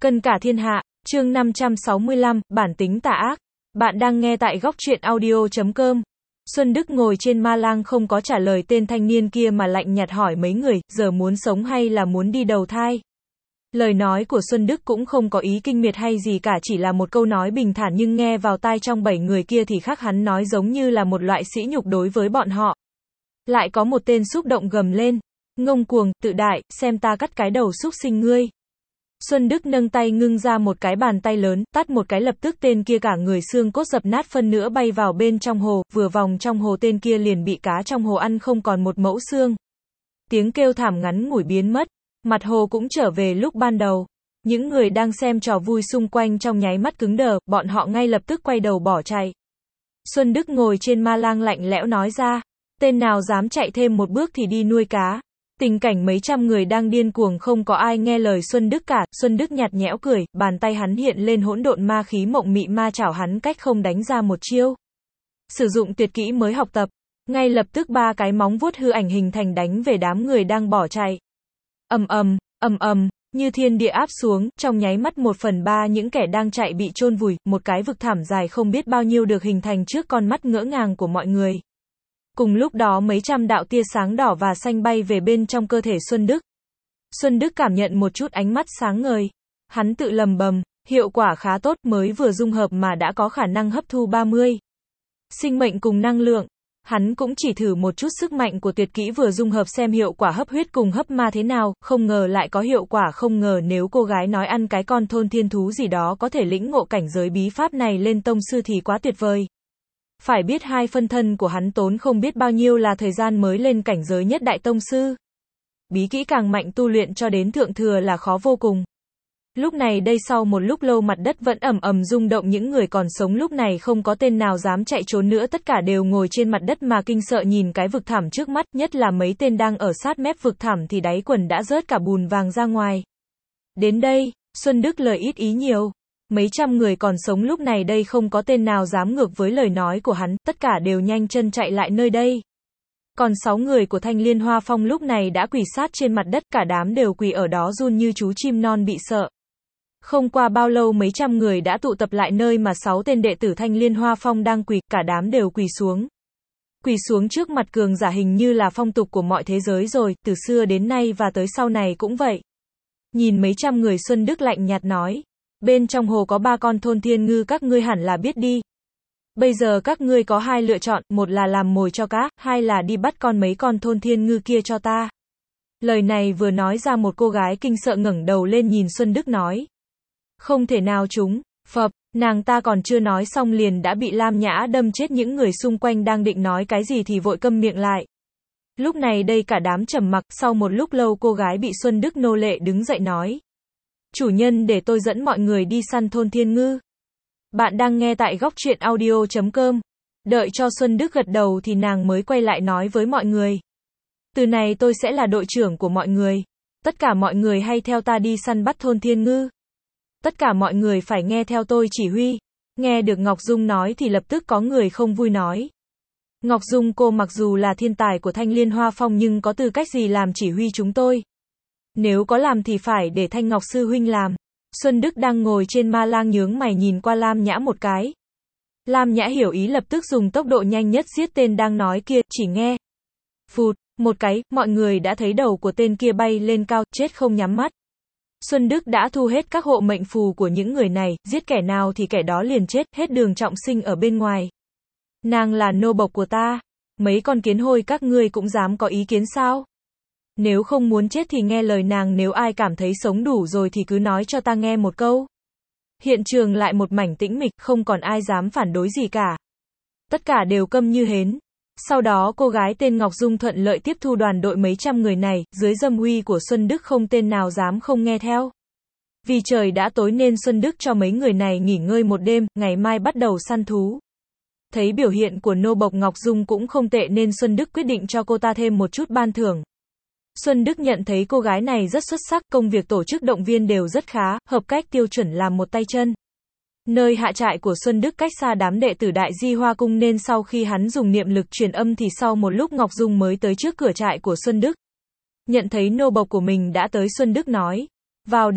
Cân cả thiên hạ, chương 565, bản tính tà ác. Bạn đang nghe tại góc truyện audio.com. Xuân Đức ngồi trên ma lang không có trả lời tên thanh niên kia mà lạnh nhạt hỏi mấy người, giờ muốn sống hay là muốn đi đầu thai? Lời nói của Xuân Đức cũng không có ý kinh miệt hay gì cả, chỉ là một câu nói bình thản nhưng nghe vào tai trong 7 người kia thì khác, hắn nói giống như là một loại sỉ nhục đối với bọn họ. Lại có một tên xúc động gầm lên, ngông cuồng, tự đại, xem ta cắt cái đầu xúc sinh ngươi. Xuân Đức nâng tay ngưng ra một cái bàn tay lớn, tát một cái lập tức tên kia cả người xương cốt dập nát phân nửa bay vào bên trong hồ, vừa vòng trong hồ tên kia liền bị cá trong hồ ăn không còn một mẫu xương. Tiếng kêu thảm ngắn ngủi biến mất, mặt hồ cũng trở về lúc ban đầu. Những người đang xem trò vui xung quanh trong nháy mắt cứng đờ, bọn họ ngay lập tức quay đầu bỏ chạy. Xuân Đức ngồi trên ma lang lạnh lẽo nói ra, tên nào dám chạy thêm một bước thì đi nuôi cá. Tình cảnh mấy trăm người đang điên cuồng không có ai nghe lời Xuân Đức cả, Xuân Đức nhạt nhẽo cười, bàn tay hắn hiện lên hỗn độn ma khí mộng mị ma chảo hắn cách không đánh ra một chiêu. Sử dụng tuyệt kỹ mới học tập, ngay lập tức ba cái móng vuốt hư ảnh hình thành đánh về đám người đang bỏ chạy. Ầm ầm, như thiên địa áp xuống, trong nháy mắt 1/3 những kẻ đang chạy bị chôn vùi, một cái vực thẳm dài không biết bao nhiêu được hình thành trước con mắt ngỡ ngàng của mọi người. Cùng lúc đó mấy trăm đạo tia sáng đỏ và xanh bay về bên trong cơ thể Xuân Đức. Xuân Đức cảm nhận một chút ánh mắt sáng ngời. Hắn tự lầm bầm, hiệu quả khá tốt, mới vừa dung hợp mà đã có khả năng hấp thu 30 sinh mệnh cùng năng lượng. Hắn cũng chỉ thử một chút sức mạnh của tuyệt kỹ vừa dung hợp xem hiệu quả hấp huyết cùng hấp ma thế nào, không ngờ lại có hiệu quả, không ngờ nếu cô gái nói ăn cái con thôn thiên thú gì đó có thể lĩnh ngộ cảnh giới bí pháp này lên tông sư thì quá tuyệt vời. Phải biết hai phân thân của hắn tốn không biết bao nhiêu là thời gian mới lên cảnh giới nhất đại tông sư. Bí kỹ càng mạnh tu luyện cho đến thượng thừa là khó vô cùng. Lúc này đây sau một lúc lâu mặt đất vẫn ầm rung động, những người còn sống lúc này không có tên nào dám chạy trốn nữa, tất cả đều ngồi trên mặt đất mà kinh sợ nhìn cái vực thẳm trước mắt, nhất là mấy tên đang ở sát mép vực thẳm thì đáy quần đã rớt cả bùn vàng ra ngoài. Đến đây, Xuân Đức lời ít ý nhiều. Mấy trăm người còn sống lúc này đây không có tên nào dám ngược với lời nói của hắn, tất cả đều nhanh chân chạy lại nơi đây. Còn 6 người của Thanh Liên Hoa Phong lúc này đã quỳ sát trên mặt đất, cả đám đều quỳ ở đó run như chú chim non bị sợ. Không qua bao lâu mấy trăm người đã tụ tập lại nơi mà 6 tên đệ tử Thanh Liên Hoa Phong đang quỳ, cả đám đều quỳ xuống. Quỳ xuống trước mặt cường giả hình như là phong tục của mọi thế giới rồi, từ xưa đến nay và tới sau này cũng vậy. Nhìn mấy trăm người, Xuân Đức lạnh nhạt nói, bên trong hồ có 3 con thôn thiên ngư, các ngươi hẳn là biết đi. Bây giờ các ngươi có 2 lựa chọn, một là làm mồi cho cá, hai là đi bắt mấy con thôn thiên ngư kia cho ta. Lời này vừa nói ra một cô gái kinh sợ ngẩng đầu lên nhìn Xuân Đức nói. Không thể nào chúng, phập, nàng ta còn chưa nói xong liền đã bị Lam Nhã đâm chết, những người xung quanh đang định nói cái gì thì vội câm miệng lại. Lúc này đây cả đám trầm mặc, sau một lúc lâu cô gái bị Xuân Đức nô lệ đứng dậy nói. Chủ nhân để tôi dẫn mọi người đi săn thôn thiên ngư. Bạn đang nghe tại góc truyện audio.com. Đợi cho Xuân Đức gật đầu thì nàng mới quay lại nói với mọi người. Từ này tôi sẽ là đội trưởng của mọi người. Tất cả mọi người hãy theo ta đi săn bắt thôn thiên ngư. Tất cả mọi người phải nghe theo tôi chỉ huy. Nghe được Ngọc Dung nói thì lập tức có người không vui nói. Ngọc Dung cô mặc dù là thiên tài của Thanh Liên Hoa Phong nhưng có tư cách gì làm chỉ huy chúng tôi? Nếu có làm thì phải để Thanh Ngọc sư huynh làm. Xuân Đức đang ngồi trên ma lang nhướng mày nhìn qua Lam Nhã một cái. Lam Nhã hiểu ý lập tức dùng tốc độ nhanh nhất giết tên đang nói kia, chỉ nghe. Phụt, một cái, mọi người đã thấy đầu của tên kia bay lên cao, chết không nhắm mắt. Xuân Đức đã thu hết các hộ mệnh phù của những người này, giết kẻ nào thì kẻ đó liền chết, hết đường trọng sinh ở bên ngoài. Nàng là nô bộc của ta. Mấy con kiến hôi các ngươi cũng dám có ý kiến sao? Nếu không muốn chết thì nghe lời nàng, nếu ai cảm thấy sống đủ rồi thì cứ nói cho ta nghe một câu. Hiện trường lại một mảnh tĩnh mịch, không còn ai dám phản đối gì cả. Tất cả đều câm như hến. Sau đó cô gái tên Ngọc Dung thuận lợi tiếp thu đoàn đội mấy trăm người này, dưới dâm uy của Xuân Đức không tên nào dám không nghe theo. Vì trời đã tối nên Xuân Đức cho mấy người này nghỉ ngơi một đêm, ngày mai bắt đầu săn thú. Thấy biểu hiện của nô bộc Ngọc Dung cũng không tệ nên Xuân Đức quyết định cho cô ta thêm một chút ban thưởng. Xuân Đức nhận thấy cô gái này rất xuất sắc, công việc tổ chức động viên đều rất khá, hợp cách tiêu chuẩn làm một tay chân. Nơi hạ trại của Xuân Đức cách xa đám đệ tử Đại Di Hoa Cung nên sau khi hắn dùng niệm lực truyền âm thì sau một lúc Ngọc Dung mới tới trước cửa trại của Xuân Đức. Nhận thấy nô bộc của mình đã tới, Xuân Đức nói, vào đi,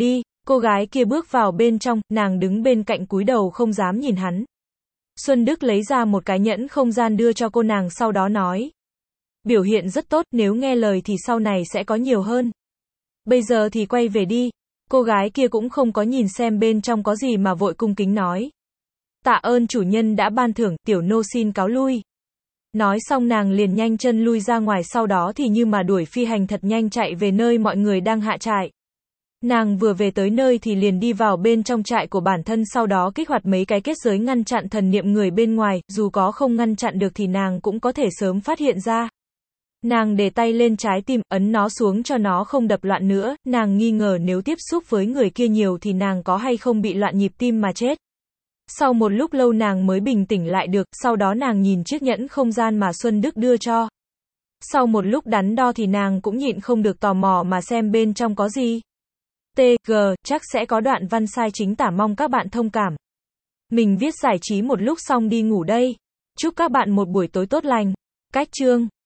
Cô gái kia bước vào bên trong, nàng đứng bên cạnh cúi đầu không dám nhìn hắn. Xuân Đức lấy ra một cái nhẫn không gian đưa cho cô nàng sau đó nói. Biểu hiện rất tốt, nếu nghe lời thì sau này sẽ có nhiều hơn. Bây giờ thì quay về đi. Cô gái kia cũng không có nhìn xem bên trong có gì mà vội cung kính nói. Tạ ơn chủ nhân đã ban thưởng, tiểu nô xin cáo lui. Nói xong nàng liền nhanh chân lui ra ngoài, sau đó thì như mà đuổi phi hành thật nhanh chạy về nơi mọi người đang hạ trại. Nàng vừa về tới nơi thì liền đi vào bên trong trại của bản thân, sau đó kích hoạt mấy cái kết giới ngăn chặn thần niệm người bên ngoài, dù có không ngăn chặn được thì nàng cũng có thể sớm phát hiện ra. Nàng để tay lên trái tim, ấn nó xuống cho nó không đập loạn nữa, nàng nghi ngờ nếu tiếp xúc với người kia nhiều thì nàng có hay không bị loạn nhịp tim mà chết. Sau một lúc lâu nàng mới bình tĩnh lại được, sau đó nàng nhìn chiếc nhẫn không gian mà Xuân Đức đưa cho. Sau một lúc đắn đo thì nàng cũng nhịn không được tò mò mà xem bên trong có gì. TG, chắc sẽ có đoạn văn sai chính tả, mong các bạn thông cảm. Mình viết giải trí một lúc xong đi ngủ đây. Chúc các bạn một buổi tối tốt lành. Cách chương